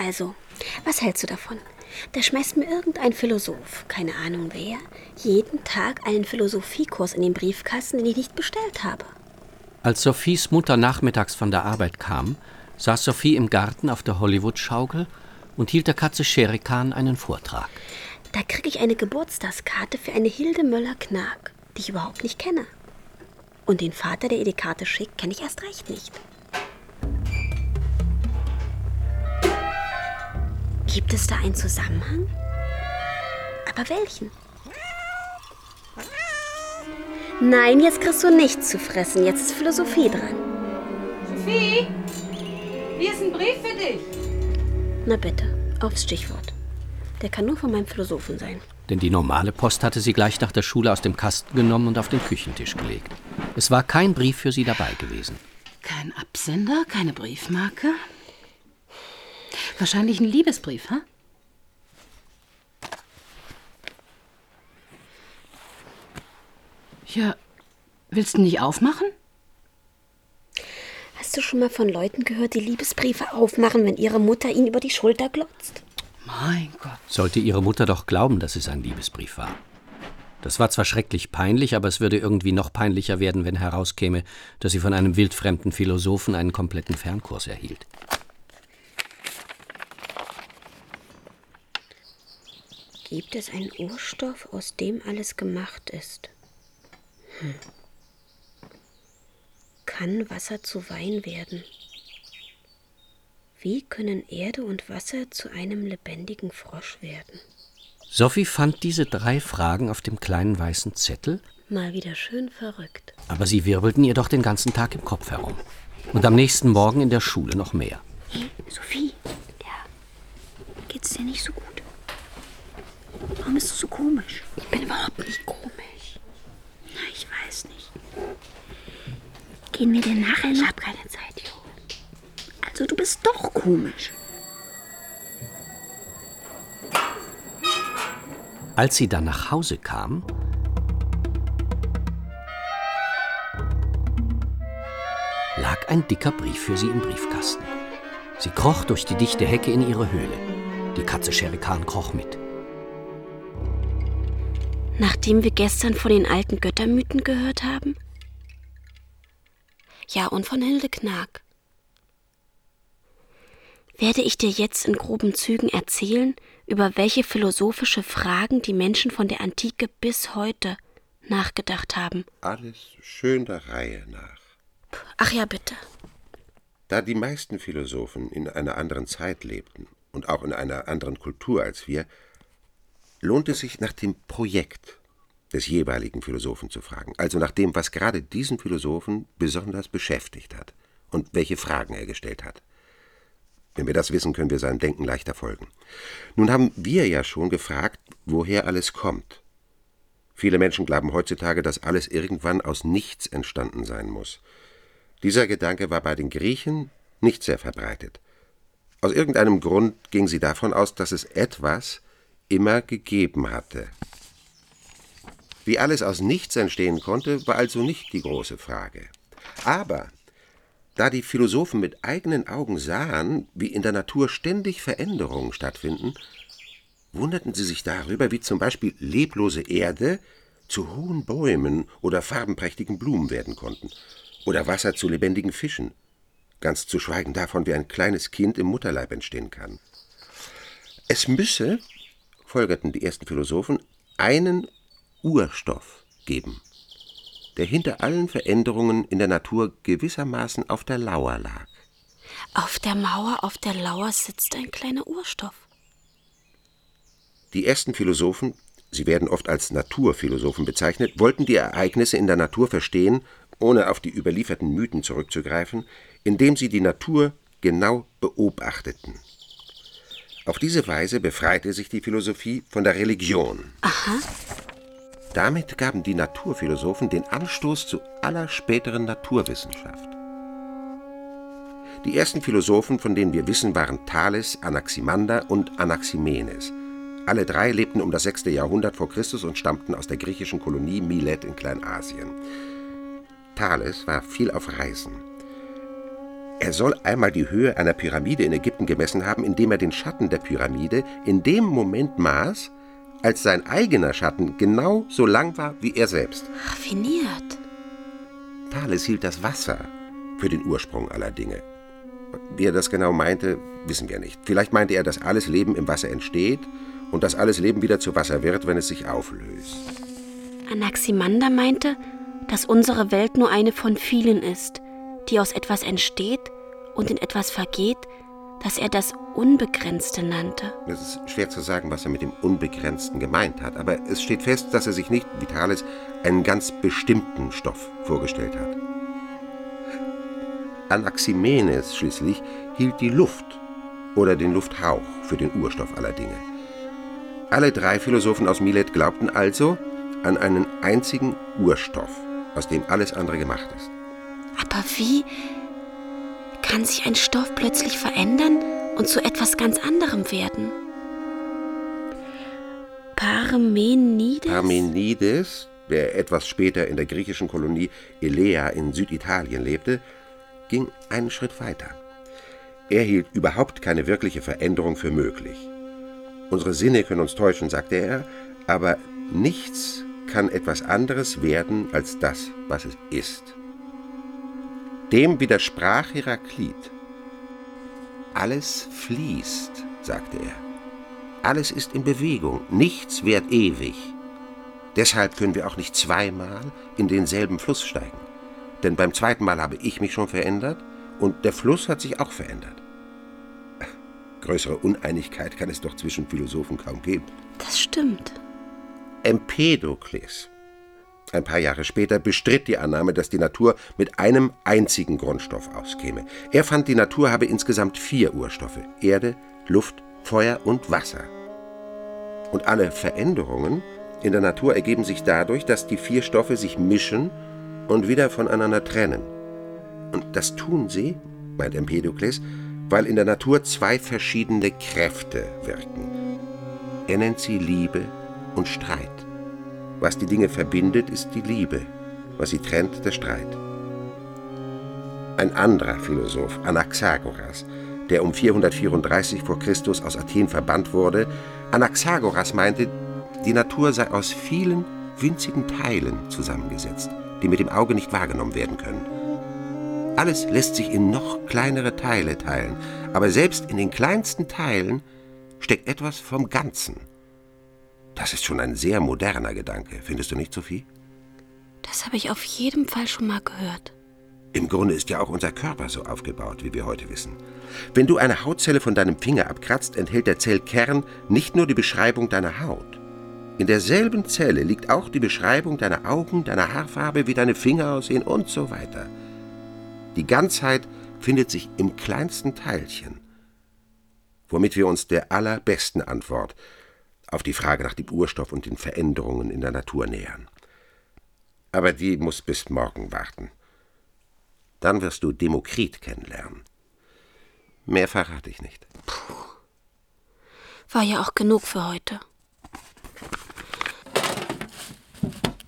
Also, was hältst du davon? Da schmeißt mir irgendein Philosoph, keine Ahnung wer, jeden Tag einen Philosophiekurs in den Briefkasten, den ich nicht bestellt habe. Als Sophies Mutter nachmittags von der Arbeit kam, saß Sophie im Garten auf der Hollywood-Schaukel und hielt der Katze Scherikan einen Vortrag. Da kriege ich eine Geburtstagskarte für eine Hilde Möller-Knag, die ich überhaupt nicht kenne. Und den Vater, der ihr die Karte schickt, kenne ich erst recht nicht. Gibt es da einen Zusammenhang? Aber welchen? Nein, jetzt kriegst du nichts zu fressen. Jetzt ist Philosophie dran. Sophie, hier ist ein Brief für dich. Na bitte, aufs Stichwort. Der kann nur von meinem Philosophen sein. Denn die normale Post hatte sie gleich nach der Schule aus dem Kasten genommen und auf den Küchentisch gelegt. Es war kein Brief für sie dabei gewesen. Kein Absender, keine Briefmarke. Wahrscheinlich ein Liebesbrief, ha? Ja, willst du nicht aufmachen? Hast du schon mal von Leuten gehört, die Liebesbriefe aufmachen, wenn ihre Mutter ihnen über die Schulter glotzt? Mein Gott. Sollte ihre Mutter doch glauben, dass es ein Liebesbrief war. Das war zwar schrecklich peinlich, aber es würde irgendwie noch peinlicher werden, wenn herauskäme, dass sie von einem wildfremden Philosophen einen kompletten Fernkurs erhielt. Gibt es einen Urstoff, aus dem alles gemacht ist? Kann Wasser zu Wein werden? Wie können Erde und Wasser zu einem lebendigen Frosch werden? Sophie fand diese 3 Fragen auf dem kleinen weißen Zettel. Mal wieder schön verrückt. Aber sie wirbelten ihr doch den ganzen Tag im Kopf herum. Und am nächsten Morgen in der Schule noch mehr. Hey, Sophie. Ja. Geht's dir nicht so gut? Warum bist du so komisch? Ich bin überhaupt nicht komisch. Na, ich weiß nicht. Gehen wir denn nachher? Ich hab keine Zeit, Jo. Also, du bist doch komisch. Als sie dann nach Hause kam, lag ein dicker Brief für sie im Briefkasten. Sie kroch durch die dichte Hecke in ihre Höhle. Die Katze Scherikan kroch mit. Nachdem wir gestern von den alten Göttermythen gehört haben? Ja, und von Hilde Knag. Werde ich dir jetzt in groben Zügen erzählen, über welche philosophische Fragen die Menschen von der Antike bis heute nachgedacht haben. Alles schön der Reihe nach. Ach ja, bitte. Da die meisten Philosophen in einer anderen Zeit lebten und auch in einer anderen Kultur als wir, lohnt es sich, nach dem Projekt des jeweiligen Philosophen zu fragen, also nach dem, was gerade diesen Philosophen besonders beschäftigt hat und welche Fragen er gestellt hat. Wenn wir das wissen, können wir seinem Denken leichter folgen. Nun haben wir ja schon gefragt, woher alles kommt. Viele Menschen glauben heutzutage, dass alles irgendwann aus nichts entstanden sein muss. Dieser Gedanke war bei den Griechen nicht sehr verbreitet. Aus irgendeinem Grund ging sie davon aus, dass es etwas immer gegeben hatte. Wie alles aus nichts entstehen konnte, war also nicht die große Frage. Aber da die Philosophen mit eigenen Augen sahen, wie in der Natur ständig Veränderungen stattfinden, wunderten sie sich darüber, wie zum Beispiel leblose Erde zu hohen Bäumen oder farbenprächtigen Blumen werden konnten oder Wasser zu lebendigen Fischen, ganz zu schweigen davon, wie ein kleines Kind im Mutterleib entstehen kann. Es müsse, folgerten die ersten Philosophen, einen Urstoff geben, der hinter allen Veränderungen in der Natur gewissermaßen auf der Lauer lag. Auf der Mauer, auf der Lauer sitzt ein kleiner Urstoff. Die ersten Philosophen, sie werden oft als Naturphilosophen bezeichnet, wollten die Ereignisse in der Natur verstehen, ohne auf die überlieferten Mythen zurückzugreifen, indem sie die Natur genau beobachteten. Auf diese Weise befreite sich die Philosophie von der Religion. Aha. Damit gaben die Naturphilosophen den Anstoß zu aller späteren Naturwissenschaft. Die ersten Philosophen, von denen wir wissen, waren Thales, Anaximander und Anaximenes. Alle 3 lebten um das 6. Jahrhundert vor Christus und stammten aus der griechischen Kolonie Milet in Kleinasien. Thales war viel auf Reisen. Er soll einmal die Höhe einer Pyramide in Ägypten gemessen haben, indem er den Schatten der Pyramide in dem Moment maß, als sein eigener Schatten genau so lang war wie er selbst. Raffiniert. Thales hielt das Wasser für den Ursprung aller Dinge. Wie er das genau meinte, wissen wir nicht. Vielleicht meinte er, dass alles Leben im Wasser entsteht und dass alles Leben wieder zu Wasser wird, wenn es sich auflöst. Anaximander meinte, dass unsere Welt nur eine von vielen ist, die aus etwas entsteht und in etwas vergeht, das er das Unbegrenzte nannte. Es ist schwer zu sagen, was er mit dem Unbegrenzten gemeint hat, aber es steht fest, dass er sich nicht, wie Thales, einen ganz bestimmten Stoff vorgestellt hat. Anaximenes schließlich hielt die Luft oder den Lufthauch für den Urstoff aller Dinge. Alle drei Philosophen aus Milet glaubten also an einen einzigen Urstoff, aus dem alles andere gemacht ist. Aber wie kann sich ein Stoff plötzlich verändern und zu etwas ganz anderem werden? Parmenides, der etwas später in der griechischen Kolonie Elea in Süditalien lebte, ging einen Schritt weiter. Er hielt überhaupt keine wirkliche Veränderung für möglich. Unsere Sinne können uns täuschen, sagte er, aber nichts kann etwas anderes werden als das, was es ist. Dem widersprach Heraklit. Alles fließt, sagte er. Alles ist in Bewegung, nichts währt ewig. Deshalb können wir auch nicht zweimal in denselben Fluss steigen. Denn beim zweiten Mal habe ich mich schon verändert und der Fluss hat sich auch verändert. Größere Uneinigkeit kann es doch zwischen Philosophen kaum geben. Das stimmt. Empedokles, ein paar Jahre später, bestritt die Annahme, dass die Natur mit einem einzigen Grundstoff auskäme. Er fand, die Natur habe insgesamt 4 Urstoffe: Erde, Luft, Feuer und Wasser. Und alle Veränderungen in der Natur ergeben sich dadurch, dass die 4 Stoffe sich mischen und wieder voneinander trennen. Und das tun sie, meint Empedokles, weil in der Natur 2 verschiedene Kräfte wirken. Er nennt sie Liebe und Streit. Was die Dinge verbindet, ist die Liebe, was sie trennt, der Streit. Ein anderer Philosoph, Anaxagoras, der um 434 vor Christus aus Athen verbannt wurde, Anaxagoras meinte, die Natur sei aus vielen winzigen Teilen zusammengesetzt, die mit dem Auge nicht wahrgenommen werden können. Alles lässt sich in noch kleinere Teile teilen, aber selbst in den kleinsten Teilen steckt etwas vom Ganzen. Das ist schon ein sehr moderner Gedanke, findest du nicht, Sophie? Das habe ich auf jeden Fall schon mal gehört. Im Grunde ist ja auch unser Körper so aufgebaut, wie wir heute wissen. Wenn du eine Hautzelle von deinem Finger abkratzt, enthält der Zellkern nicht nur die Beschreibung deiner Haut. In derselben Zelle liegt auch die Beschreibung deiner Augen, deiner Haarfarbe, wie deine Finger aussehen und so weiter. Die Ganzheit findet sich im kleinsten Teilchen, womit wir uns der allerbesten Antwort auf die Frage nach dem Urstoff und den Veränderungen in der Natur nähern. Aber die muss bis morgen warten. Dann wirst du Demokrit kennenlernen. Mehr verrate ich nicht. War ja auch genug für heute.